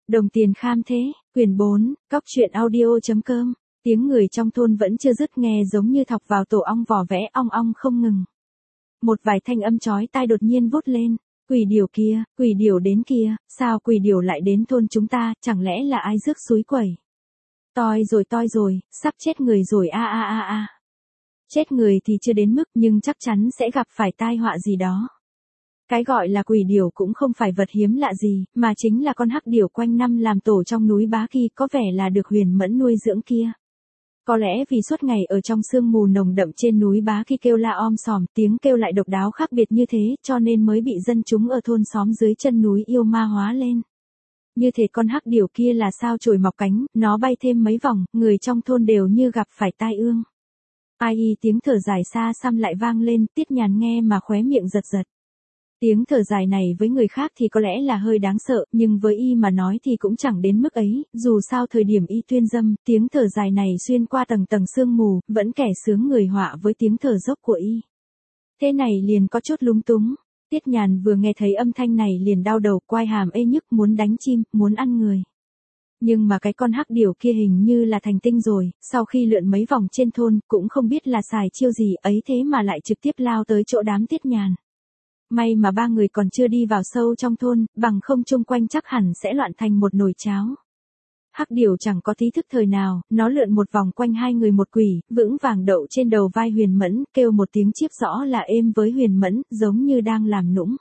Đồng tiền kham thế, quyển 4, cóc truyện audio.com, tiếng người trong thôn vẫn chưa dứt nghe giống như thọc vào tổ ong vỏ vẽ ong ong không ngừng. Một vài thanh âm chói tai đột nhiên vút lên, quỷ điểu kia, quỷ điểu đến kia, sao quỷ điểu lại đến thôn chúng ta, chẳng lẽ là ai rước suối quẩy. Toi rồi, sắp chết người rồi a. Chết người thì chưa đến mức nhưng chắc chắn sẽ gặp phải tai họa gì đó. Cái gọi là quỷ điểu cũng không phải vật hiếm lạ gì, mà chính là con hắc điểu quanh năm làm tổ trong núi Bá Kỳ có vẻ là được Huyền Mẫn nuôi dưỡng kia. Có lẽ vì suốt ngày ở trong sương mù nồng đậm trên núi Bá Kỳ kêu la om sòm, tiếng kêu lại độc đáo khác biệt như thế, cho nên mới bị dân chúng ở thôn xóm dưới chân núi yêu ma hóa lên. Như thế con hắc điểu kia là sao chổi mọc cánh, nó bay thêm mấy vòng, người trong thôn đều như gặp phải tai ương. Ai tiếng thở dài xa xăm lại vang lên, Tiết Nhàn nghe mà khóe miệng giật giật. Tiếng thở dài này với người khác thì có lẽ là hơi đáng sợ, nhưng với y mà nói thì cũng chẳng đến mức ấy, dù sao thời điểm y tuyên dâm, tiếng thở dài này xuyên qua tầng tầng sương mù, vẫn kẻ sướng người họa với tiếng thở dốc của y. Thế này liền có chút lúng túng, Tiết Nhàn vừa nghe thấy âm thanh này liền đau đầu, quai hàm ê nhức, muốn đánh chim, muốn ăn người. Nhưng mà cái con hắc điểu kia hình như là thành tinh rồi, sau khi lượn mấy vòng trên thôn, cũng không biết là xài chiêu gì ấy thế mà lại trực tiếp lao tới chỗ đám Tiết Nhàn. May mà ba người còn chưa đi vào sâu trong thôn, bằng không chung quanh chắc hẳn sẽ loạn thành một nồi cháo. Hắc điểu chẳng có tí thức thời nào, nó lượn một vòng quanh hai người một quỷ, vững vàng đậu trên đầu vai Huyền Mẫn, kêu một tiếng chiếp rõ là êm với Huyền Mẫn, giống như đang làm nũng.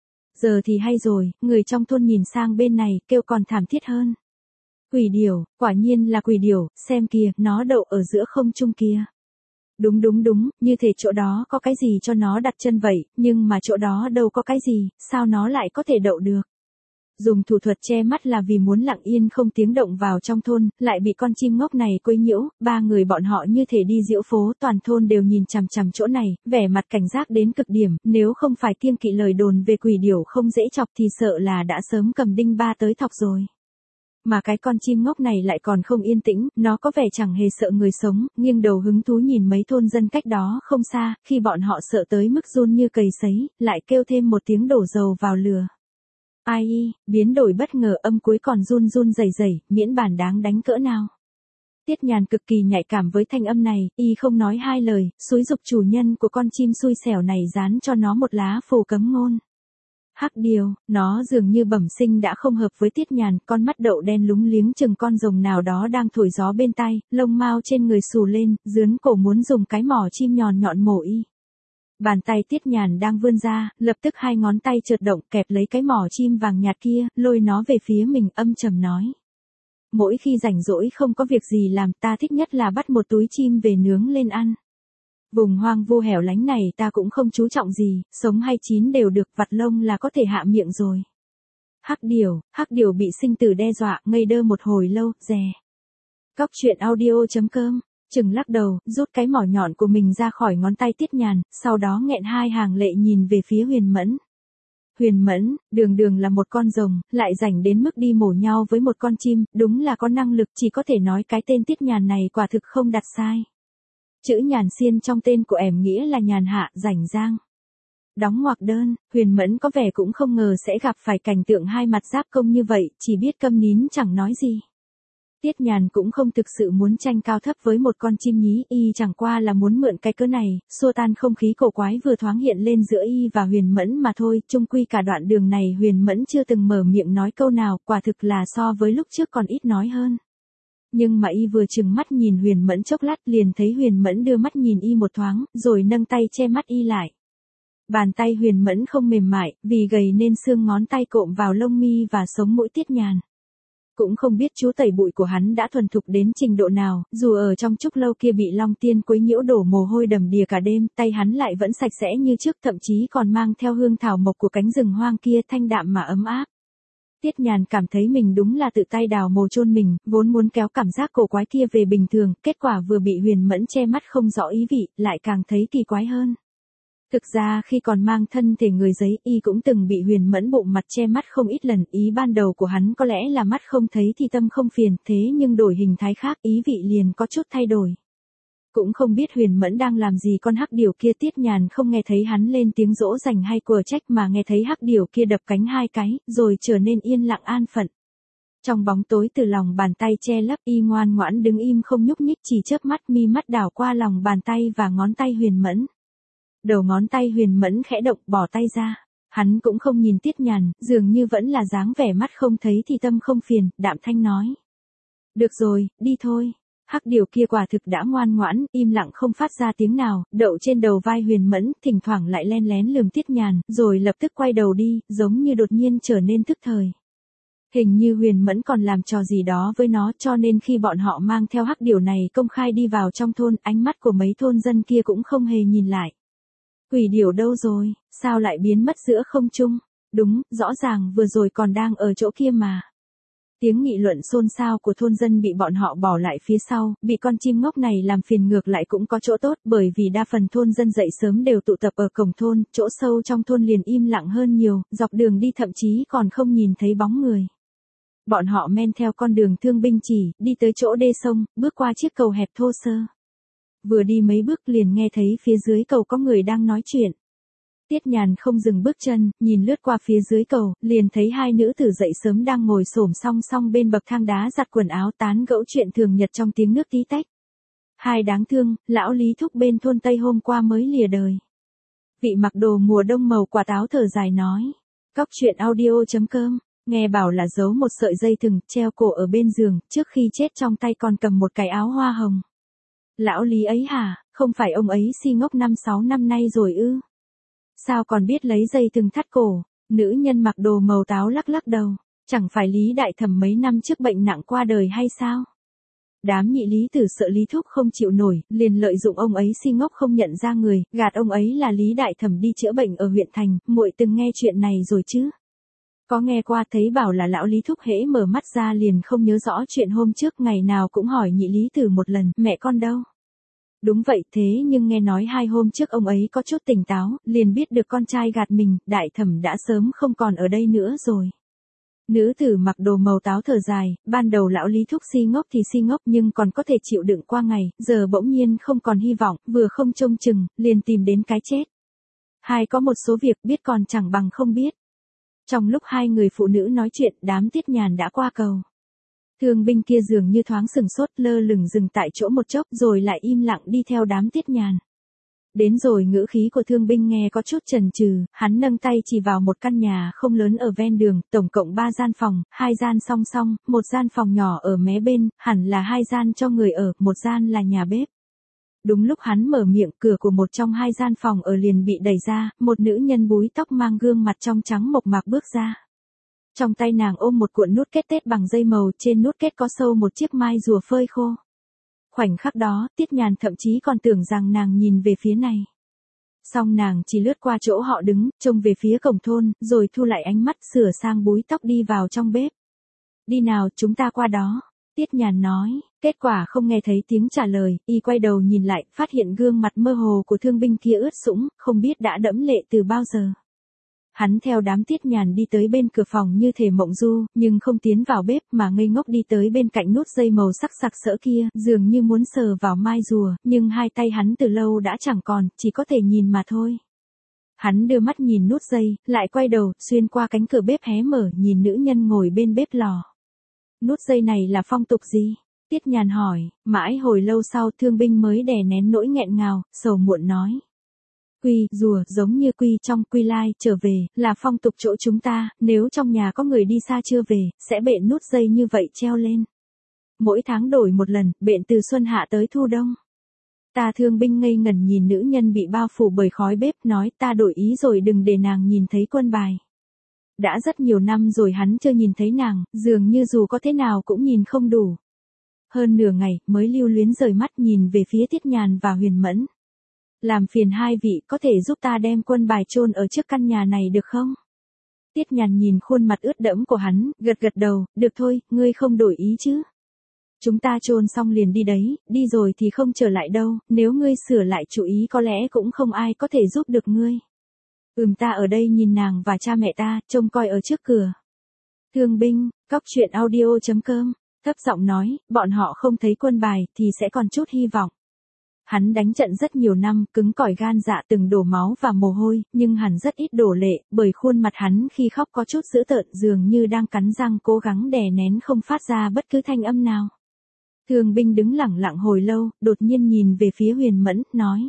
Giờ thì hay rồi, người trong thôn nhìn sang bên này, kêu còn thảm thiết hơn. Quỷ điểu, quả nhiên là quỷ điểu, xem kìa, nó đậu ở giữa không trung kia. Đúng, như thể chỗ đó có cái gì cho nó đặt chân vậy, nhưng mà chỗ đó đâu có cái gì, sao nó lại có thể đậu được. Dùng thủ thuật che mắt là vì muốn lặng yên không tiếng động vào trong thôn, lại bị con chim ngốc này quấy nhiễu, ba người bọn họ như thể đi diễu phố, toàn thôn đều nhìn chằm chằm chỗ này, vẻ mặt cảnh giác đến cực điểm, nếu không phải kiêng kỵ lời đồn về quỷ điểu không dễ chọc thì sợ là đã sớm cầm đinh ba tới thọc rồi. Mà cái con chim ngốc này lại còn không yên tĩnh, nó có vẻ chẳng hề sợ người sống, nghiêng đầu hứng thú nhìn mấy thôn dân cách đó không xa, khi bọn họ sợ tới mức run như cầy sấy, lại kêu thêm một tiếng đổ dầu vào lửa. Biến đổi bất ngờ âm cuối còn run rẩy, miễn bản đáng đánh cỡ nào. Tiết Nhàn cực kỳ nhạy cảm với thanh âm này, y không nói hai lời, xúi giục chủ nhân của con chim xui xẻo này dán cho nó một lá phù cấm ngôn. Hắc điểu, nó dường như bẩm sinh đã không hợp với Tiết Nhàn, con mắt đậu đen lúng liếng chừng con rồng nào đó đang thổi gió bên tai, lông mao trên người xù lên, dướn cổ muốn dùng cái mỏ chim nhọn mổ y. Bàn tay Tiết Nhàn đang vươn ra, lập tức hai ngón tay chợt động kẹp lấy cái mỏ chim vàng nhạt kia, lôi nó về phía mình, âm trầm nói. Mỗi khi rảnh rỗi không có việc gì làm, ta thích nhất là bắt một túi chim về nướng lên ăn. Vùng hoang vu hẻo lánh này ta cũng không chú trọng gì, sống hay chín đều được, vặt lông là có thể hạ miệng rồi. Hắc điểu bị sinh tử đe dọa, ngây đơ một hồi lâu, dè. Cóc truyện audio.com, chừng lắc đầu, rút cái mỏ nhọn của mình ra khỏi ngón tay Tiết Nhàn, sau đó nghẹn hai hàng lệ nhìn về phía Huyền Mẫn. Huyền Mẫn, đường là một con rồng, lại rảnh đến mức đi mổ nhau với một con chim, đúng là có năng lực, chỉ có thể nói cái tên Tiết Nhàn này quả thực không đặt sai. Chữ Nhàn xiên trong tên của ẻm nghĩa là nhàn hạ, rảnh rang. Đóng ngoặc đơn, Huyền Mẫn có vẻ cũng không ngờ sẽ gặp phải cảnh tượng hai mặt giáp công như vậy, chỉ biết câm nín chẳng nói gì. Tiết Nhàn cũng không thực sự muốn tranh cao thấp với một con chim nhí, y chẳng qua là muốn mượn cái cớ này, xua tan không khí cổ quái vừa thoáng hiện lên giữa y và Huyền Mẫn mà thôi, chung quy cả đoạn đường này Huyền Mẫn chưa từng mở miệng nói câu nào, quả thực là so với lúc trước còn ít nói hơn. Nhưng mà y vừa chừng mắt nhìn Huyền Mẫn chốc lát liền thấy Huyền Mẫn đưa mắt nhìn y một thoáng, rồi nâng tay che mắt y lại. Bàn tay Huyền Mẫn không mềm mại, vì gầy nên xương ngón tay cộm vào lông mi và sống mũi Tiết Nhàn. Cũng không biết chú tẩy bụi của hắn đã thuần thục đến trình độ nào, dù ở trong chúc lâu kia bị Long Tiên quấy nhiễu đổ mồ hôi đầm đìa cả đêm, tay hắn lại vẫn sạch sẽ như trước, thậm chí còn mang theo hương thảo mộc của cánh rừng hoang kia, thanh đạm mà ấm áp. Tiết Nhàn cảm thấy mình đúng là tự tay đào mồ chôn mình, vốn muốn kéo cảm giác cổ quái kia về bình thường, kết quả vừa bị Huyền Mẫn che mắt không rõ ý vị, lại càng thấy kỳ quái hơn. Thực ra khi còn mang thân thể người giấy, y cũng từng bị Huyền Mẫn bụng mặt che mắt không ít lần, ý ban đầu của hắn có lẽ là mắt không thấy thì tâm không phiền, thế nhưng đổi hình thái khác, ý vị liền có chút thay đổi. Cũng không biết Huyền Mẫn đang làm gì con hắc điểu kia. Tiết Nhàn không nghe thấy hắn lên tiếng dỗ dành hay của trách mà nghe thấy hắc điểu kia đập cánh hai cái, rồi trở nên yên lặng an phận. Trong bóng tối từ lòng bàn tay che lấp y ngoan ngoãn đứng im không nhúc nhích chỉ chớp mắt mi mắt đảo qua lòng bàn tay và ngón tay Huyền Mẫn. Đầu ngón tay Huyền Mẫn khẽ động bỏ tay ra. Hắn cũng không nhìn Tiết Nhàn, dường như vẫn là dáng vẻ mắt không thấy thì tâm không phiền, đạm thanh nói. Được rồi, đi thôi. Hắc điều kia quả thực đã ngoan ngoãn, im lặng không phát ra tiếng nào, đậu trên đầu vai Huyền Mẫn, thỉnh thoảng lại len lén lườm Tiết Nhàn, rồi lập tức quay đầu đi, giống như đột nhiên trở nên thức thời. Hình như Huyền Mẫn còn làm trò gì đó với nó cho nên khi bọn họ mang theo hắc điều này công khai đi vào trong thôn, ánh mắt của mấy thôn dân kia cũng không hề nhìn lại. Quỷ điểu đâu rồi, sao lại biến mất giữa không trung? Đúng, rõ ràng vừa rồi còn đang ở chỗ kia mà. Tiếng nghị luận xôn xao của thôn dân bị bọn họ bỏ lại phía sau, bị con chim ngốc này làm phiền ngược lại cũng có chỗ tốt bởi vì đa phần thôn dân dậy sớm đều tụ tập ở cổng thôn, chỗ sâu trong thôn liền im lặng hơn nhiều, dọc đường đi thậm chí còn không nhìn thấy bóng người. Bọn họ men theo con đường Thương Binh Chỉ, đi tới chỗ đê sông, bước qua chiếc cầu hẹp thô sơ. Vừa đi mấy bước liền nghe thấy phía dưới cầu có người đang nói chuyện. Tiết Nhàn không dừng bước chân, nhìn lướt qua phía dưới cầu, liền thấy hai nữ tử dậy sớm đang ngồi xổm song song bên bậc thang đá giặt quần áo tán gẫu chuyện thường nhật trong tiếng nước tí tách. Hai đáng thương, lão Lý Thúc bên thôn Tây hôm qua mới lìa đời. Vị mặc đồ mùa đông màu quả táo thở dài nói. Cóc truyện audio.com, nghe bảo là giấu một sợi dây thừng treo cổ ở bên giường, trước khi chết trong tay còn cầm một cái áo hoa hồng. Lão Lý ấy hả, không phải ông ấy si ngốc 5-6 năm nay rồi ư? Sao còn biết lấy dây thừng thắt cổ? Nữ nhân mặc đồ màu táo lắc lắc đầu, chẳng phải Lý Đại Thẩm mấy năm trước bệnh nặng qua đời hay sao? Đám nhị Lý Tử sợ Lý Thúc không chịu nổi, liền lợi dụng ông ấy si ngốc không nhận ra người, gạt ông ấy là Lý Đại Thẩm đi chữa bệnh ở huyện thành, muội từng nghe chuyện này rồi chứ? Có nghe qua, thấy bảo là lão Lý Thúc hễ mở mắt ra liền không nhớ rõ chuyện hôm trước, ngày nào cũng hỏi nhị Lý Tử một lần, mẹ con đâu? Đúng vậy, thế nhưng nghe nói 2 hôm trước ông ấy có chút tỉnh táo, liền biết được con trai gạt mình, Đại Thẩm đã sớm không còn ở đây nữa rồi. Nữ tử mặc đồ màu táo thở dài, ban đầu lão Lý Thúc si ngốc thì si ngốc nhưng còn có thể chịu đựng qua ngày, giờ bỗng nhiên không còn hy vọng, vừa không trông chừng, liền tìm đến cái chết. Hai có một số việc biết còn chẳng bằng không biết. Trong lúc hai người phụ nữ nói chuyện, đám Tiết Nhàn đã qua cầu. Thương binh kia dường như thoáng sừng sốt, lơ lửng dừng tại chỗ một chốc rồi lại im lặng đi theo đám Tiết Nhàn. Đến rồi ngữ khí của thương binh nghe có chút chần chừ, hắn nâng tay chỉ vào một căn nhà không lớn ở ven đường, tổng cộng 3 gian phòng, 2 gian song song, một gian phòng nhỏ ở mé bên, hẳn là 2 gian cho người ở, một gian là nhà bếp. Đúng lúc hắn mở miệng, cửa của một trong 2 gian phòng ở liền bị đẩy ra, một nữ nhân búi tóc mang gương mặt trong trắng mộc mạc bước ra. Trong tay nàng ôm một cuộn nút kết tết bằng dây màu, trên nút kết có sâu một chiếc mai rùa phơi khô. Khoảnh khắc đó, Tiết Nhàn thậm chí còn tưởng rằng nàng nhìn về phía này. Song nàng chỉ lướt qua chỗ họ đứng, trông về phía cổng thôn, rồi thu lại ánh mắt, sửa sang búi tóc đi vào trong bếp. Đi nào, chúng ta qua đó. Tiết Nhàn nói, kết quả không nghe thấy tiếng trả lời, y quay đầu nhìn lại, phát hiện gương mặt mơ hồ của thương binh kia ướt sũng, không biết đã đẫm lệ từ bao giờ. Hắn theo đám Tiết Nhàn đi tới bên cửa phòng như thể mộng du, nhưng không tiến vào bếp mà ngây ngốc đi tới bên cạnh nút dây màu sắc sặc sỡ kia, dường như muốn sờ vào mai rùa, nhưng hai tay hắn từ lâu đã chẳng còn, chỉ có thể nhìn mà thôi. Hắn đưa mắt nhìn nút dây, lại quay đầu, xuyên qua cánh cửa bếp hé mở, nhìn nữ nhân ngồi bên bếp lò. Nút dây này là phong tục gì? Tiết Nhàn hỏi, mãi hồi lâu sau thương binh mới đè nén nỗi nghẹn ngào, sầu muộn nói. Quy, rùa, giống như quy trong Quy Lai, trở về, là phong tục chỗ chúng ta, nếu trong nhà có người đi xa chưa về, sẽ bện nút dây như vậy treo lên. Mỗi tháng đổi một lần, bện từ xuân hạ tới thu đông. Ta thương binh ngây ngẩn nhìn nữ nhân bị bao phủ bởi khói bếp, nói ta đổi ý rồi, đừng để nàng nhìn thấy quân bài. Đã rất nhiều năm rồi hắn chưa nhìn thấy nàng, dường như dù có thế nào cũng nhìn không đủ. Hơn nửa ngày, mới lưu luyến rời mắt nhìn về phía Tiết Nhàn và Huyền Mẫn. Làm phiền hai vị, có thể giúp ta đem quân bài chôn ở trước căn nhà này được không? Tiết Nhàn nhìn khuôn mặt ướt đẫm của hắn, gật gật đầu, được thôi, ngươi không đổi ý chứ? Chúng ta chôn xong liền đi đấy, đi rồi thì không trở lại đâu, nếu ngươi sửa lại chủ ý có lẽ cũng không ai có thể giúp được ngươi. Ta ở đây nhìn nàng và cha mẹ ta, trông coi ở trước cửa. Thương binh, cóc truyện audio.com, thấp giọng nói, bọn họ không thấy quân bài thì sẽ còn chút hy vọng. Hắn đánh trận rất nhiều năm, cứng cỏi gan dạ từng đổ máu và mồ hôi, nhưng hắn rất ít đổ lệ, bởi khuôn mặt hắn khi khóc có chút dữ tợn dường như đang cắn răng cố gắng đè nén không phát ra bất cứ thanh âm nào. Thương binh đứng lẳng lặng hồi lâu, đột nhiên nhìn về phía Huyền Mẫn, nói.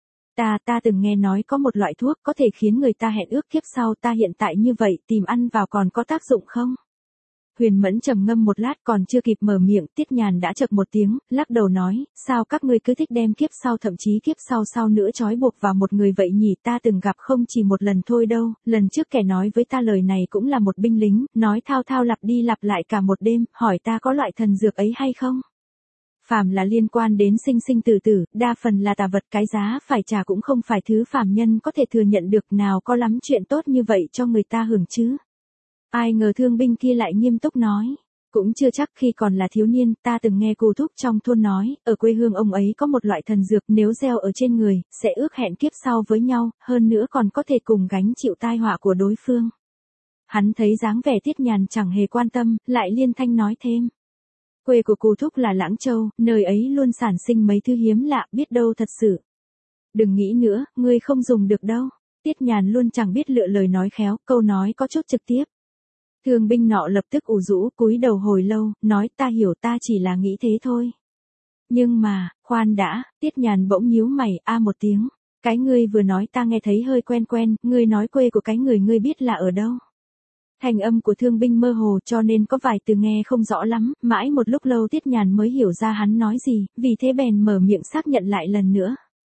Ta từng nghe nói có một loại thuốc có thể khiến người ta hẹn ước kiếp sau, ta hiện tại như vậy tìm ăn vào còn có tác dụng không? Huyền Mẫn trầm ngâm một lát còn chưa kịp mở miệng, Tiết Nhàn đã chậc một tiếng, lắc đầu nói, sao các ngươi cứ thích đem kiếp sau thậm chí kiếp sau nữa trói buộc vào một người vậy nhỉ, ta từng gặp không chỉ một lần thôi đâu, lần trước kẻ nói với ta lời này cũng là một binh lính, nói thao thao lặp đi lặp lại cả một đêm, hỏi ta có loại thần dược ấy hay không? Phàm là liên quan đến sinh sinh tử tử, đa phần là tà vật, cái giá phải trả cũng không phải thứ phàm nhân có thể thừa nhận được, nào có lắm chuyện tốt như vậy cho người ta hưởng chứ. Ai ngờ thương binh kia lại nghiêm túc nói. Cũng chưa chắc, khi còn là thiếu niên, ta từng nghe cô thúc trong thôn nói, ở quê hương ông ấy có một loại thần dược nếu gieo ở trên người, sẽ ước hẹn kiếp sau với nhau, hơn nữa còn có thể cùng gánh chịu tai họa của đối phương. Hắn thấy dáng vẻ Tiết Nhàn chẳng hề quan tâm, lại liên thanh nói thêm. Quê của cô thúc là Lãng Châu, nơi ấy luôn sản sinh mấy thứ hiếm lạ, biết đâu thật sự. Đừng nghĩ nữa, ngươi không dùng được đâu. Tiết Nhàn luôn chẳng biết lựa lời nói khéo, câu nói có chút trực tiếp. Thương binh nọ lập tức ủ rũ, cúi đầu hồi lâu, nói ta hiểu, ta chỉ là nghĩ thế thôi. Nhưng mà, khoan đã, Tiết Nhàn bỗng nhíu mày, một tiếng. Cái ngươi vừa nói ta nghe thấy hơi quen quen, ngươi nói quê của cái người ngươi biết là ở đâu? Thành âm của thương binh mơ hồ cho nên có vài từ nghe không rõ lắm, mãi một lúc lâu Tiết Nhàn mới hiểu ra hắn nói gì, vì thế bèn mở miệng xác nhận lại lần nữa.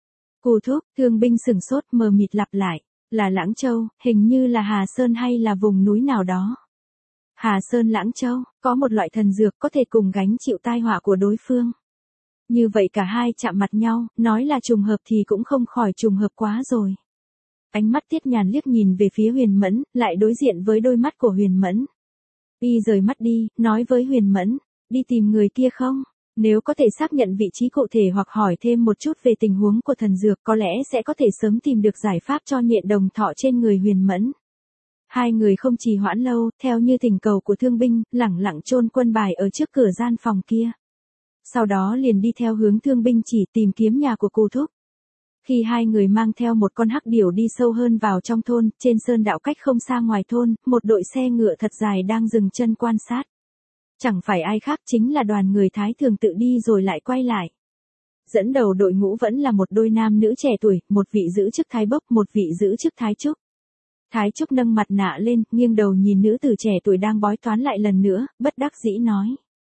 Cô thúc, thương binh sửng sốt mờ mịt lặp lại, là Lãng Châu, hình như là Hà Sơn hay là vùng núi nào đó. Hà Sơn Lãng Châu, có một loại thần dược có thể cùng gánh chịu tai họa của đối phương. Như vậy cả hai chạm mặt nhau, nói là trùng hợp thì cũng không khỏi trùng hợp quá rồi. Ánh mắt Tiết Nhàn liếc nhìn về phía Huyền Mẫn, lại đối diện với đôi mắt của Huyền Mẫn. Y rời mắt đi, nói với Huyền Mẫn, đi tìm người kia không? Nếu có thể xác nhận vị trí cụ thể hoặc hỏi thêm một chút về tình huống của thần dược có lẽ sẽ có thể sớm tìm được giải pháp cho nhện đồng thọ trên người Huyền Mẫn. Hai người không trì hoãn lâu, theo như thỉnh cầu của thương binh, lẳng lặng chôn quân bài ở trước cửa gian phòng kia. Sau đó liền đi theo hướng thương binh chỉ tìm kiếm nhà của cô thúc. Khi hai người mang theo một con hắc điểu đi sâu hơn vào trong thôn, trên sơn đạo cách không xa ngoài thôn, một đội xe ngựa thật dài đang dừng chân quan sát. Chẳng phải ai khác chính là đoàn người Thái thường tự đi rồi lại quay lại. Dẫn đầu đội ngũ vẫn là một đôi nam nữ trẻ tuổi, một vị giữ chức Thái Bốc, một vị giữ chức Thái Trúc. Thái Trúc nâng mặt nạ lên, nghiêng đầu nhìn nữ tử trẻ tuổi đang bói toán lại lần nữa, bất đắc dĩ nói.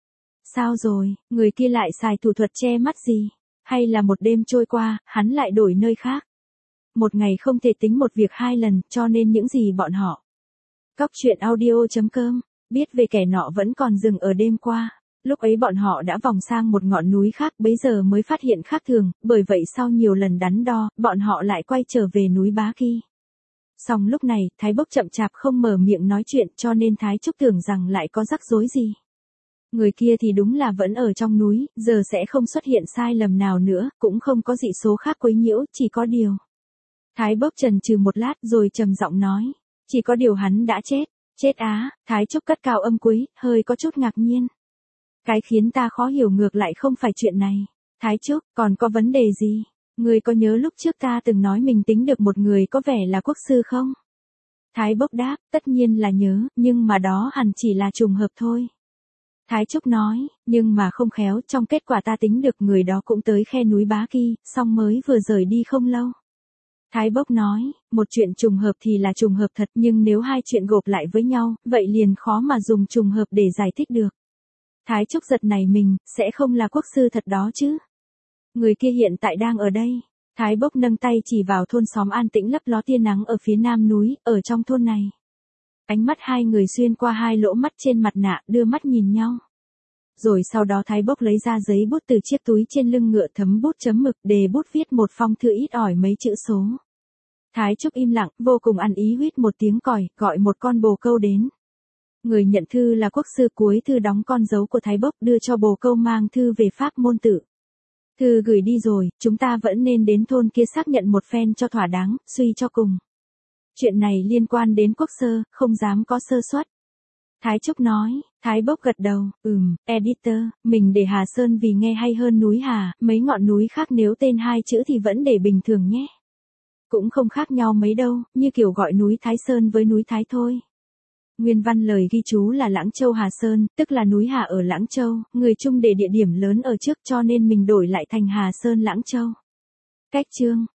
Sao rồi, người kia lại xài thủ thuật che mắt gì? Hay là một đêm trôi qua, hắn lại đổi nơi khác? Một ngày không thể tính một việc hai lần, cho nên những gì bọn họ. Cóc truyện audio.com, biết về kẻ nọ vẫn còn dừng ở đêm qua. Lúc ấy bọn họ đã vòng sang một ngọn núi khác, bấy giờ mới phát hiện khác thường, bởi vậy sau nhiều lần đắn đo, bọn họ lại quay trở về núi Bá Kỳ. Song lúc này, Thái Bốc chậm chạp không mở miệng nói chuyện cho nên Thái Trúc tưởng rằng lại có rắc rối gì. Người kia thì đúng là vẫn ở trong núi, giờ sẽ không xuất hiện sai lầm nào nữa, cũng không có dị số khác quấy nhiễu, chỉ có điều. Thái Bốc chần chừ một lát rồi trầm giọng nói, chỉ có điều hắn đã chết. Chết á? Thái Trúc cất cao âm cuối, hơi có chút ngạc nhiên. Cái khiến ta khó hiểu ngược lại không phải chuyện này. Thái Trúc, còn có vấn đề gì? Ngươi có nhớ lúc trước ta từng nói mình tính được một người có vẻ là quốc sư không? Thái Bốc đáp, tất nhiên là nhớ, nhưng mà đó hẳn chỉ là trùng hợp thôi. Thái Trúc nói, nhưng mà không khéo, trong kết quả ta tính được người đó cũng tới khe núi Bá Kỳ, song mới vừa rời đi không lâu. Thái Bốc nói, một chuyện trùng hợp thì là trùng hợp thật, nhưng nếu hai chuyện gộp lại với nhau, vậy liền khó mà dùng trùng hợp để giải thích được. Thái Trúc giật nảy mình, sẽ không là quốc sư thật đó chứ? Người kia hiện tại đang ở đây. Thái Bốc nâng tay chỉ vào thôn xóm an tĩnh lấp ló tia nắng ở phía nam núi, ở trong thôn này. Ánh mắt hai người xuyên qua hai lỗ mắt trên mặt nạ, đưa mắt nhìn nhau. Rồi sau đó Thái Bốc lấy ra giấy bút từ chiếc túi trên lưng ngựa, thấm bút chấm mực, đề bút viết một phong thư ít ỏi mấy chữ số. Thái Trúc im lặng, vô cùng ăn ý huýt một tiếng còi, gọi một con bồ câu đến. Người nhận thư là quốc sư, cuối thư đóng con dấu của Thái Bốc, đưa cho bồ câu mang thư về Pháp môn tự. Thư gửi đi rồi, chúng ta vẫn nên đến thôn kia xác nhận một phen cho thỏa đáng, suy cho cùng. Chuyện này liên quan đến quốc sơ, không dám có sơ suất. Thái Trúc nói, Thái Bốc gật đầu, editor, mình để Hà Sơn vì nghe hay hơn núi Hà, mấy ngọn núi khác nếu tên hai chữ thì vẫn để bình thường nhé. Cũng không khác nhau mấy đâu, như kiểu gọi núi Thái Sơn với núi Thái thôi. Nguyên văn lời ghi chú là Lãng Châu Hà Sơn, tức là núi Hà ở Lãng Châu, người Trung để địa điểm lớn ở trước cho nên mình đổi lại thành Hà Sơn Lãng Châu. Cách chương